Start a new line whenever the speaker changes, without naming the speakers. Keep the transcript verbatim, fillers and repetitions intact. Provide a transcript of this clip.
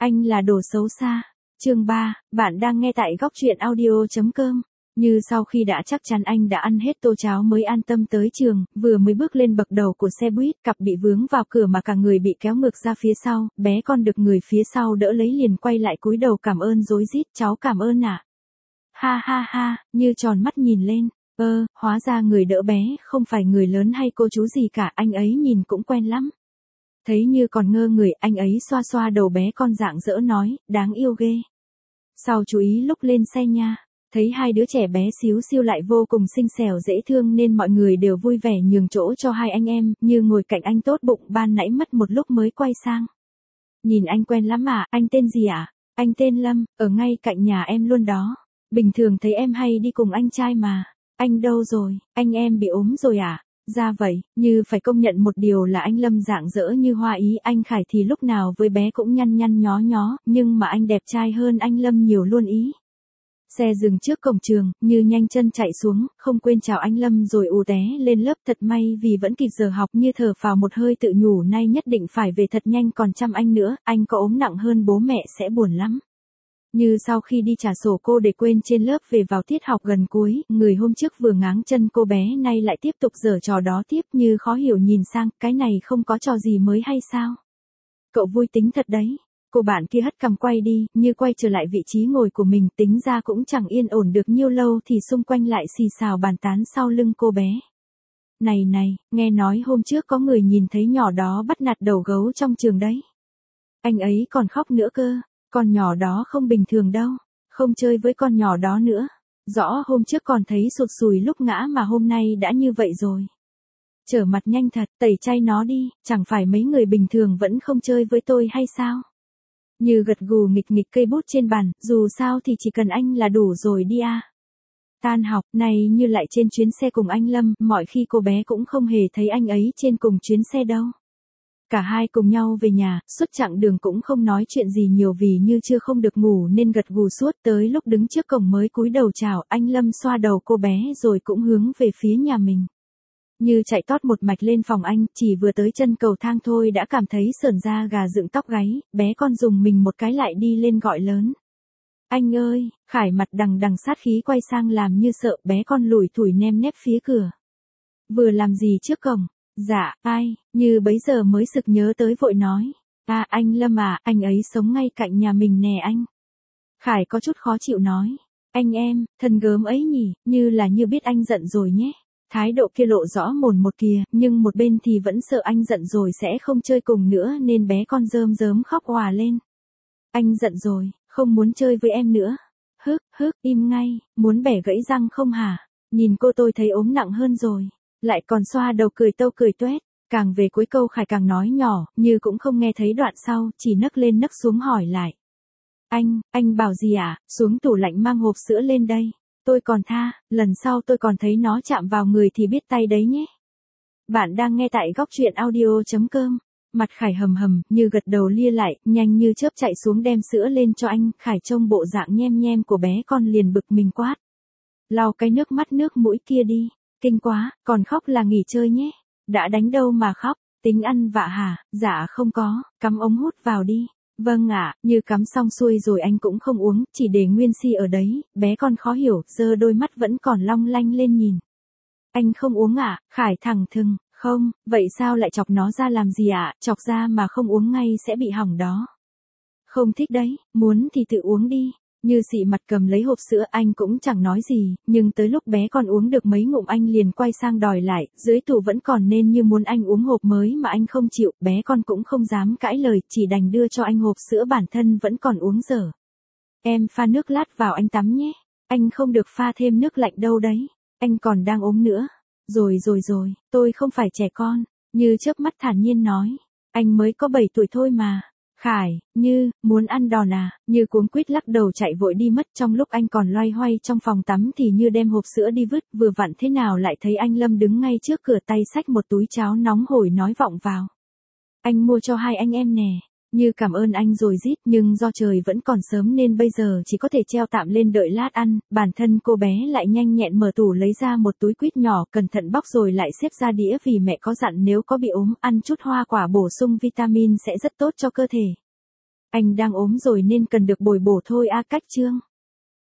Anh là đồ xấu xa. Chương ba, bạn đang nghe tại góc truyện audio.com. Như sau khi đã chắc chắn anh đã ăn hết tô cháo mới an tâm tới trường, vừa mới bước lên bậc đầu của xe buýt, cặp bị vướng vào cửa mà cả người bị kéo ngược ra phía sau, bé con được người phía sau đỡ lấy liền quay lại cúi đầu cảm ơn rối rít, cháu cảm ơn ạ. À. Ha ha ha, Như tròn mắt nhìn lên, ơ, hóa ra người đỡ bé không phải người lớn hay cô chú gì cả, anh ấy nhìn cũng quen lắm. Thấy Như còn ngơ người, anh ấy xoa xoa đầu bé con rạng rỡ nói, đáng yêu ghê. Sau chú ý lúc lên xe nha, thấy hai đứa trẻ bé xíu xiu lại vô cùng xinh xẻo dễ thương nên mọi người đều vui vẻ nhường chỗ cho hai anh em, Như ngồi cạnh anh tốt bụng ban nãy mất một lúc mới quay sang. Nhìn anh quen lắm à, anh tên gì ạ? À? Anh tên Lâm, ở ngay cạnh nhà em luôn đó. Bình thường thấy em hay đi cùng anh trai mà. Anh đâu rồi, anh em bị ốm rồi à? Ra vậy, Như phải công nhận một điều là anh Lâm rạng rỡ như hoa ý, anh Khải thì lúc nào với bé cũng nhăn nhăn nhó nhó, nhưng mà anh đẹp trai hơn anh Lâm nhiều luôn ý. Xe dừng trước cổng trường, Như nhanh chân chạy xuống, không quên chào anh Lâm rồi ù té lên lớp, thật may vì vẫn kịp giờ học, Như thở phào một hơi tự nhủ nay nhất định phải về thật nhanh còn chăm anh nữa, anh có ốm nặng hơn bố mẹ sẽ buồn lắm. Như sau khi đi trả sổ cô để quên trên lớp về vào tiết học gần cuối, người hôm trước vừa ngáng chân cô bé nay lại tiếp tục giở trò đó tiếp, Như khó hiểu nhìn sang, cái này không có trò gì mới hay sao? Cậu vui tính thật đấy. Cô bạn kia hất cằm quay đi, Như quay trở lại vị trí ngồi của mình, tính ra cũng chẳng yên ổn được nhiêu lâu thì xung quanh lại xì xào bàn tán sau lưng cô bé. Này này, nghe nói hôm trước có người nhìn thấy nhỏ đó bắt nạt đầu gấu trong trường đấy. Anh ấy còn khóc nữa cơ. Con nhỏ đó không bình thường đâu, không chơi với con nhỏ đó nữa. Rõ hôm trước còn thấy sụt sùi lúc ngã mà hôm nay đã như vậy rồi. Trở mặt nhanh thật, tẩy chay nó đi, chẳng phải mấy người bình thường vẫn không chơi với tôi hay sao? Như gật gù nghịch nghịch cây bút trên bàn, dù sao thì chỉ cần anh là đủ rồi đi à. Tan học, này Như lại trên chuyến xe cùng anh Lâm, mọi khi cô bé cũng không hề thấy anh ấy trên cùng chuyến xe đâu. Cả hai cùng nhau về nhà, suốt chặng đường cũng không nói chuyện gì nhiều vì Như chưa không được ngủ nên gật gù suốt, tới lúc đứng trước cổng mới cúi đầu chào, anh Lâm xoa đầu cô bé rồi cũng hướng về phía nhà mình. Như chạy tót một mạch lên phòng anh, chỉ vừa tới chân cầu thang thôi đã cảm thấy sởn da gà dựng tóc gáy, bé con dùng mình một cái lại đi lên gọi lớn. Anh ơi, Khải mặt đằng đằng sát khí quay sang làm Như sợ, bé con lủi thủi nem nép phía cửa. Vừa làm gì trước cổng? Dạ, ai, Như bấy giờ mới sực nhớ tới vội nói. À anh Lâm à, anh ấy sống ngay cạnh nhà mình nè anh. Khải có chút khó chịu nói. Anh em, thân gớm ấy nhỉ, Như là Như biết anh giận rồi nhé. Thái độ kia lộ rõ mồn một kìa, nhưng một bên thì vẫn sợ anh giận rồi sẽ không chơi cùng nữa nên bé con rơm rớm khóc òa lên. Anh giận rồi, không muốn chơi với em nữa. Hức, hức, im ngay, muốn bẻ gãy răng không hả? Nhìn cô tôi thấy ốm nặng hơn rồi. Lại còn xoa đầu cười tâu cười tuét, càng về cuối câu Khải càng nói nhỏ, Như cũng không nghe thấy đoạn sau, chỉ nấc lên nấc xuống hỏi lại. Anh, anh bảo gì ạ, à? Xuống tủ lạnh mang hộp sữa lên đây, tôi còn tha, lần sau tôi còn thấy nó chạm vào người thì biết tay đấy nhé. Bạn đang nghe tại góc truyện audio.com, mặt Khải hầm hầm, Như gật đầu lia lại, nhanh như chớp chạy xuống đem sữa lên cho anh, Khải trông bộ dạng nhem nhem của bé con liền bực mình quát. Lau cái nước mắt nước mũi kia đi. Kinh quá, còn khóc là nghỉ chơi nhé. Đã đánh đâu mà khóc, tính ăn vạ hả? Dạ không có, cắm ống hút vào đi. Vâng ạ, Như cắm xong xuôi rồi anh cũng không uống, chỉ để nguyên si ở đấy, bé con khó hiểu, giơ đôi mắt vẫn còn long lanh lên nhìn. Anh không uống ạ, à? Khải thẳng thừng, không, vậy sao lại chọc nó ra làm gì ạ, à? Chọc ra mà không uống ngay sẽ bị hỏng đó. Không thích đấy, muốn thì tự uống đi. Như xị mặt cầm lấy hộp sữa, anh cũng chẳng nói gì, nhưng tới lúc bé con uống được mấy ngụm anh liền quay sang đòi lại, dưới tủ vẫn còn nên Như muốn anh uống hộp mới mà anh không chịu, bé con cũng không dám cãi lời, chỉ đành đưa cho anh hộp sữa bản thân vẫn còn uống dở. Em pha nước lát vào anh tắm nhé, anh không được pha thêm nước lạnh đâu đấy, anh còn đang ốm nữa. Rồi rồi rồi, tôi không phải trẻ con, Như chớp mắt thản nhiên nói, anh mới có bảy tuổi thôi mà. Khải, Như, muốn ăn đòn à? Như cuống quýt lắc đầu chạy vội đi mất, trong lúc anh còn loay hoay trong phòng tắm thì Như đem hộp sữa đi vứt, vừa vặn thế nào lại thấy anh Lâm đứng ngay trước cửa tay xách một túi cháo nóng hổi nói vọng vào. Anh mua cho hai anh em nè. Như cảm ơn anh rồi rít, nhưng do trời vẫn còn sớm nên bây giờ chỉ có thể treo tạm lên đợi lát ăn, bản thân cô bé lại nhanh nhẹn mở tủ lấy ra một túi quýt nhỏ, cẩn thận bóc rồi lại xếp ra đĩa vì mẹ có dặn nếu có bị ốm, ăn chút hoa quả bổ sung vitamin sẽ rất tốt cho cơ thể. Anh đang ốm rồi nên cần được bồi bổ thôi a. Cách chương.